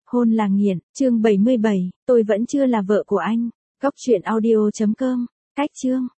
Hôn là nghiện, chương 77, tôi vẫn chưa là vợ của anh. Góc truyện audio.com, cách chương.